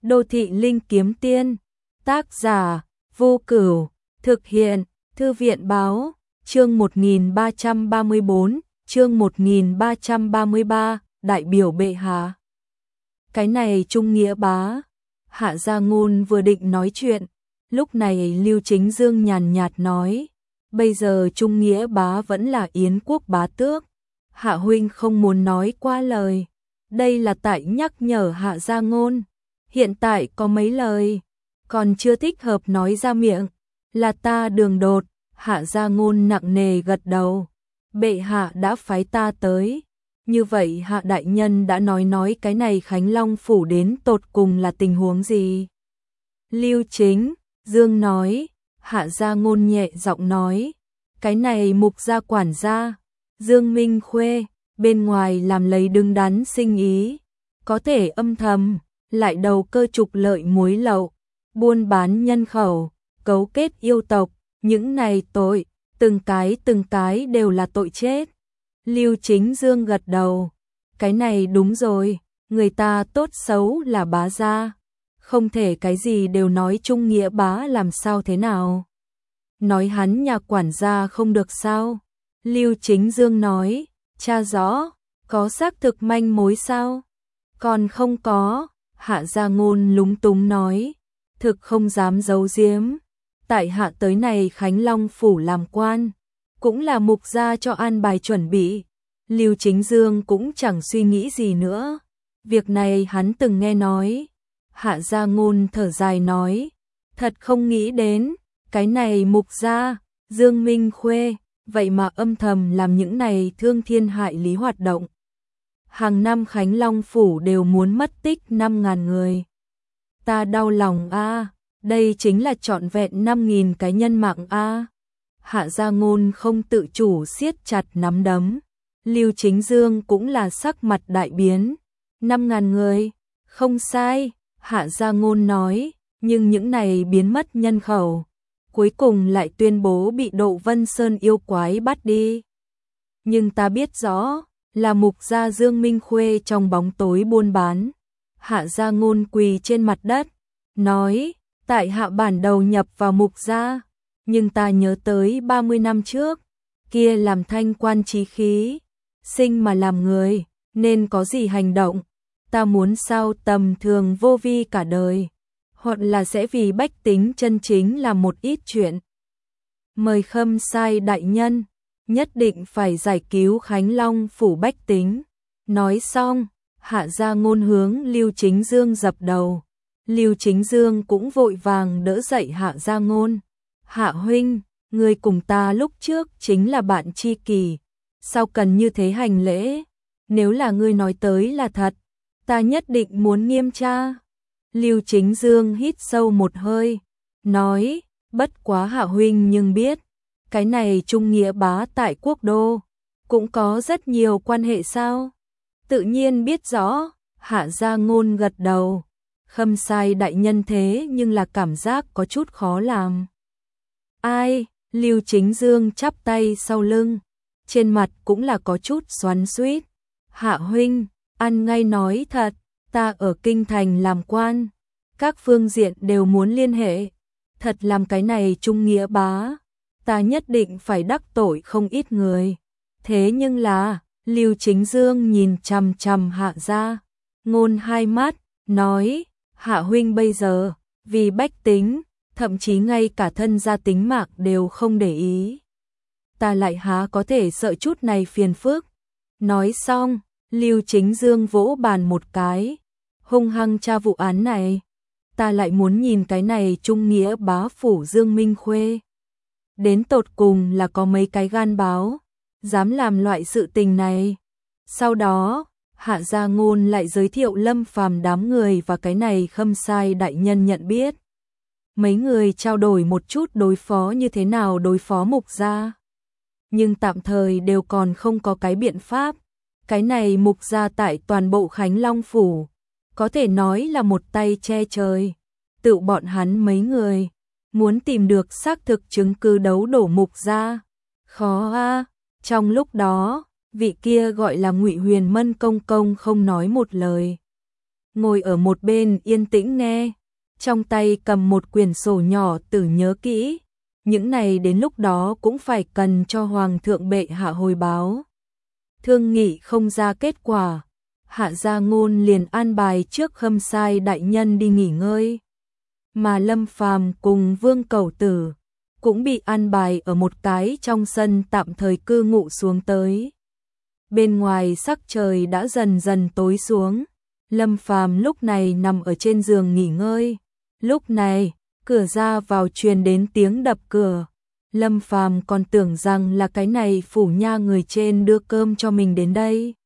Đô thị linh kiếm tiên, tác giả, Vô Cửu, thực hiện, Thư viện báo, chương 1334, chương 1333, đại biểu bệ hạ. Cái này Trung Nghĩa bá, Hạ Gia Ngôn vừa định nói chuyện, lúc này Lưu Chính Dương nhàn nhạt nói, bây giờ Trung Nghĩa bá vẫn là Yến quốc bá tước, Hạ huynh không muốn nói qua lời, đây là tại nhắc nhở Hạ Gia Ngôn, hiện tại có mấy lời, còn chưa thích hợp nói ra miệng, là ta đường đột. Hạ Gia Ngôn nặng nề gật đầu, bệ hạ đã phái ta tới, như vậy Hạ đại nhân đã nói cái này Khánh Long phủ đến tột cùng là tình huống gì? Lưu Chính Dương nói, Hạ Gia Ngôn nhẹ giọng nói, cái này Mục gia quản gia, Dương Minh Khuê, bên ngoài làm lấy đứng đắn sinh ý, có thể âm thầm, lại đầu cơ trục lợi muối lậu, buôn bán nhân khẩu, cấu kết yêu tộc, những này tội, từng cái đều là tội chết. Lưu Chính Dương gật đầu, cái này đúng rồi, người ta tốt xấu là bá gia, không thể cái gì đều nói Trung Nghĩa bá làm sao thế nào. Nói hắn nhà quản gia không được sao? Lưu Chính Dương nói, tra rõ, có xác thực manh mối sao? Còn không có, Hạ Gia Ngôn lúng túng nói, thực không dám giấu giếm. Tại hạ tới này Khánh Long phủ làm quan, cũng là Mục gia cho an bài chuẩn bị. Lưu Chính Dương cũng chẳng suy nghĩ gì nữa. Việc này hắn từng nghe nói. Hạ Gia Ngôn thở dài nói, thật không nghĩ đến, cái này Mục gia, Dương Minh Khuê, vậy mà âm thầm làm những này thương thiên hại lý hoạt động. Hàng năm Khánh Long phủ đều muốn mất tích 5.000 người. Ta đau lòng a. Đây chính là trọn vẹn 5.000 cái nhân mạng a. Hạ Gia Ngôn không tự chủ siết chặt nắm đấm. Lưu Chính Dương cũng là sắc mặt đại biến. 5.000 người, không sai, Hạ Gia Ngôn nói, nhưng những này biến mất nhân khẩu, cuối cùng lại tuyên bố bị Độ Vân Sơn yêu quái bắt đi. Nhưng ta biết rõ, là Mục gia Dương Minh Khuê trong bóng tối buôn bán. Hạ Gia Ngôn quỳ trên mặt đất, nói, tại hạ bản đầu nhập vào Mục gia, nhưng ta nhớ tới 30 năm trước, kia làm thanh quan chí khí, sinh mà làm người, nên có gì hành động, ta muốn sao tầm thường vô vi cả đời, hoặc là sẽ vì bách tính chân chính làm một ít chuyện. Mời Khâm Sai đại nhân, nhất định phải giải cứu Khánh Long phủ bách tính. Nói xong, Hạ Gia Ngôn hướng Lưu Chính Dương dập đầu. Lưu Chính Dương cũng vội vàng đỡ dậy Hạ Gia Ngôn. Hạ huynh, người cùng ta lúc trước chính là bạn tri kỷ, sao cần như thế hành lễ? Nếu là ngươi nói tới là thật, ta nhất định muốn nghiêm tra. Lưu Chính Dương hít sâu một hơi, nói, bất quá Hạ huynh nhưng biết, cái này Trung Nghĩa bá tại quốc đô, cũng có rất nhiều quan hệ sao? Tự nhiên biết rõ, Hạ Gia Ngôn gật đầu. Khâm Sai đại nhân thế nhưng là cảm giác có chút khó làm. Ai? Lưu Chính Dương chắp tay sau lưng, trên mặt cũng là có chút xoắn xuýt. Hạ huynh, ăn ngay nói thật, ta ở kinh thành làm quan, các phương diện đều muốn liên hệ, thật làm cái này Trung Nghĩa bá, ta nhất định phải đắc tội không ít người. Thế nhưng là, Lưu Chính Dương nhìn chằm chằm Hạ Gia Ngôn hai mắt, nói, Hạ huynh bây giờ, vì bách tính, thậm chí ngay cả thân gia tính mạng đều không để ý. Ta lại há có thể sợ chút này phiền phức. Nói xong, Lưu Chính Dương vỗ bàn một cái, hung hăng tra vụ án này. Ta lại muốn nhìn cái này Trung Nghĩa bá phủ Dương Minh Khuê. Đến tột cùng là có mấy cái gan báo, dám làm loại sự tình này. Sau đó, Hạ Gia Ngôn lại giới thiệu Lâm Phàm đám người và cái này Khâm Sai đại nhân nhận biết. Mấy người trao đổi một chút đối phó như thế nào đối phó Mục gia. Nhưng tạm thời đều còn không có cái biện pháp. Cái này Mục gia tại toàn bộ Khánh Long phủ, có thể nói là một tay che trời. Tự bọn hắn mấy người, muốn tìm được xác thực chứng cứ đấu đổ Mục gia, khó a. Trong lúc đó, vị kia gọi là Ngụy Huyền Mân công công không nói một lời. ngồi ở một bên yên tĩnh nghe, trong tay cầm một quyển sổ nhỏ Tử nhớ kỹ, những này đến lúc đó cũng phải cần cho Hoàng thượng bệ hạ hồi báo. Thương nghị không ra kết quả, Hạ Gia Ngôn liền an bài trước Khâm Sai đại nhân đi nghỉ ngơi, mà Lâm Phàm cùng Vương Cẩu Tử cũng bị an bài ở một cái trong sân tạm thời cư ngụ xuống tới. Bên ngoài sắc trời đã dần dần tối xuống, Lâm Phàm lúc này nằm ở trên giường nghỉ ngơi. Lúc này, cửa ra vào truyền đến tiếng đập cửa. Lâm Phàm còn tưởng rằng là cái này phủ nha người trên đưa cơm cho mình đến đây.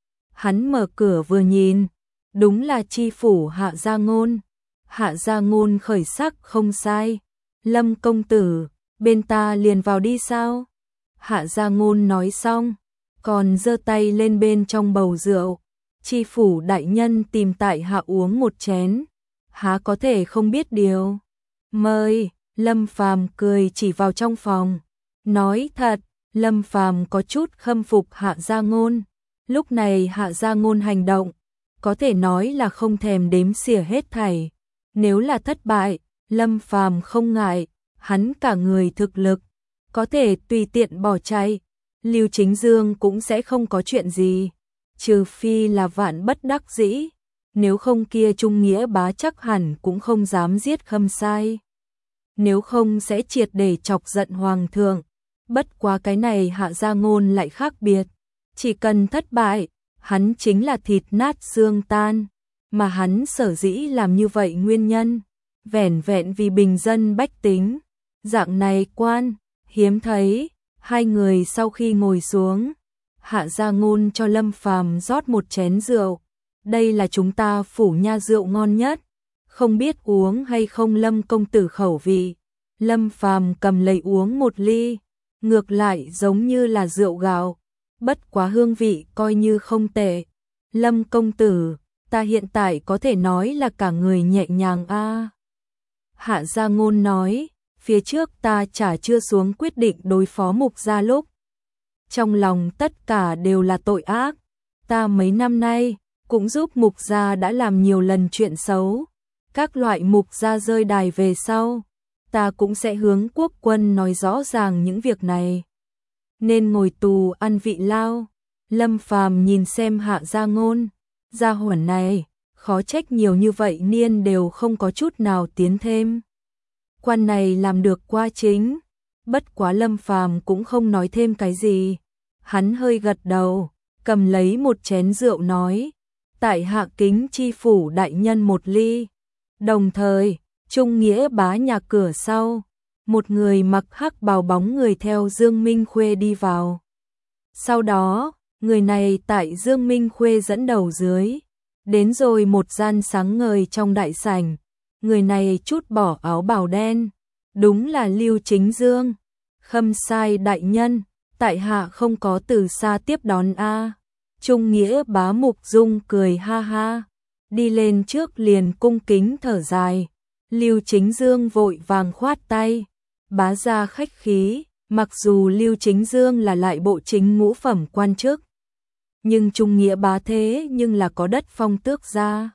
Hắn mở cửa vừa nhìn, đúng là chi phủ Hạ Gia Ngôn. Hạ Gia Ngôn khởi sắc không sai. Lâm công tử, bên ta liền vào đi sao? Hạ Gia Ngôn nói xong, còn giơ tay lên bên trong bầu rượu. Chi phủ đại nhân tìm tại hạ uống một chén, há có thể không biết điều. Mời. Lâm Phàm cười chỉ vào trong phòng, nói thật, Lâm Phàm có chút khâm phục Hạ Gia Ngôn. Lúc này Hạ Gia Ngôn hành động, có thể nói là không thèm đếm xỉa hết thảy. Nếu là thất bại, Lâm Phàm không ngại, hắn cả người thực lực, có thể tùy tiện bỏ chạy. Lưu Chính Dương cũng sẽ không có chuyện gì, trừ phi là vạn bất đắc dĩ, nếu không kia Trung Nghĩa Bá chắc hẳn cũng không dám giết Khâm Sai. Nếu không sẽ triệt để chọc giận Hoàng thượng. Bất quá cái này Hạ Gia Ngôn lại khác biệt, chỉ cần thất bại, hắn chính là thịt nát xương tan, mà hắn sở dĩ làm như vậy nguyên nhân, vẻn vẹn vì bình dân bách tính. Dạng này quan, hiếm thấy. Hai người sau khi ngồi xuống, Hạ Gia Ngôn cho Lâm Phàm rót một chén rượu. Đây là chúng ta phủ nha rượu ngon nhất, không biết uống hay không Lâm công tử khẩu vị. Lâm Phàm cầm lấy uống một ly, ngược lại giống như là rượu gạo, bất quá hương vị coi như không tệ. Lâm công tử, ta hiện tại có thể nói là cả người nhẹ nhàng a. Hạ Gia Ngôn nói, phía trước ta chả chưa xuống quyết định đối phó Mục gia lúc, trong lòng tất cả đều là tội ác. Ta mấy năm nay cũng giúp Mục gia đã làm nhiều lần chuyện xấu, các loại Mục gia rơi đài về sau, ta cũng sẽ hướng quốc quân nói rõ ràng những việc này, nên ngồi tù ăn vị lao. Lâm Phàm nhìn xem Hạ Gia Ngôn, gia hỏa này, khó trách nhiều như vậy niên đều không có chút nào tiến thêm. Quan này làm được qua chính, bất quá Lâm Phàm cũng không nói thêm cái gì. Hắn hơi gật đầu, cầm lấy một chén rượu nói, tại hạ kính chi phủ đại nhân một ly. Đồng thời, Trung Nghĩa Bá nhà cửa sau, một người mặc hắc bào bóng người theo Dương Minh Khuê đi vào. Sau đó, người này tại Dương Minh Khuê dẫn đầu dưới, đến rồi một gian sáng ngời trong đại sảnh. Người này trút bỏ áo bào đen, đúng là Lưu Chính Dương. Khâm Sai đại nhân, tại hạ không có từ xa tiếp đón a. Trung Nghĩa Bá Mục Dung cười ha ha, đi lên trước liền cung kính thở dài. Lưu Chính Dương vội vàng khoát tay, bá gia khách khí. Mặc dù Lưu Chính Dương là lại bộ chính ngũ phẩm quan chức, nhưng Trung Nghĩa Bá thế nhưng là có đất phong tước gia.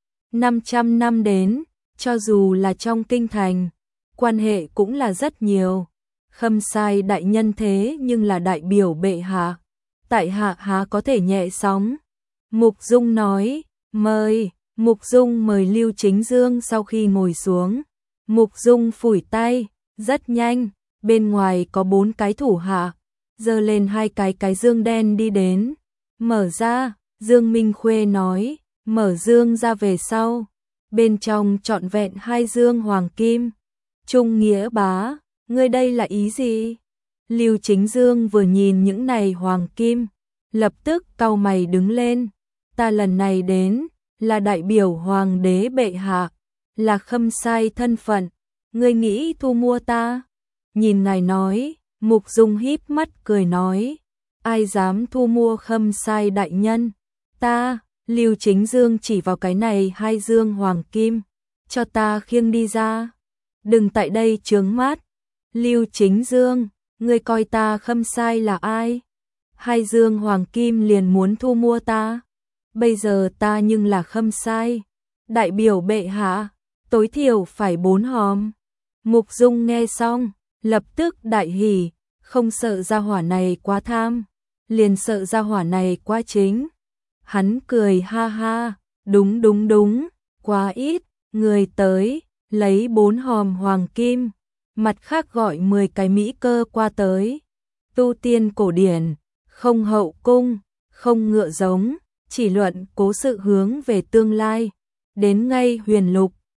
500 năm đến, cho dù là trong kinh thành, quan hệ cũng là rất nhiều. Khâm Sai đại nhân thế nhưng là đại biểu bệ hạ, tại hạ há có thể nhẹ sóng. Mục Dung nói, mời. Mục Dung mời Lưu Chính Dương. Sau khi ngồi xuống, Mục Dung phủi tay, rất nhanh, bên ngoài có 4 cái thủ hạ, giơ lên 2 cái dương đen đi đến. Mở ra, Dương Minh Khuê nói, mở dương ra về sau, bên trong trọn vẹn 2 dương hoàng kim. Trung Nghĩa Bá, ngươi đây là ý gì? Lưu Chính Dương vừa nhìn những này hoàng kim, lập tức cau mày đứng lên. Ta lần này đến, là đại biểu hoàng đế bệ hạ, là Khâm Sai thân phận, ngươi nghĩ thu mua ta? Nhìn ngài nói, Mục Dung híp mắt cười nói, ai dám thu mua Khâm Sai đại nhân? Ta. Lưu Chính Dương chỉ vào cái này 2 dương hoàng kim, cho ta khiêng đi ra, đừng tại đây chướng mắt. Lưu Chính Dương, ngươi coi ta Khâm Sai là ai? 2 dương hoàng kim liền muốn thu mua ta? Bây giờ ta nhưng là Khâm Sai, đại biểu bệ hạ, tối thiểu phải 4 hòm. Mục Dung nghe xong, lập tức đại hỉ, không sợ gia hỏa này quá tham, liền sợ gia hỏa này quá chính. Hắn cười ha ha, đúng, quá ít, người tới, lấy 4 hòm hoàng kim, mặt khác gọi 10 cái mỹ cơ qua tới. Tu tiên cổ điển, không hậu cung, không ngựa giống, chỉ luận cố sự hướng về tương lai, đến ngay huyền lục,